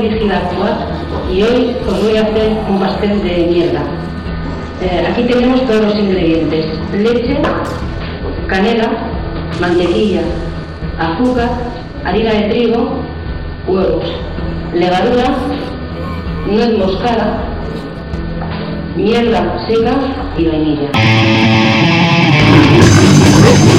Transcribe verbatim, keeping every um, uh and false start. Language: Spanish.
dirigida a Cuba y hoy os voy a hacer un pastel de mierda. Eh, aquí tenemos todos los ingredientes: leche, canela, mantequilla, azúcar, harina de trigo, huevos, levadura, nuez moscada, mierda seca y vainilla.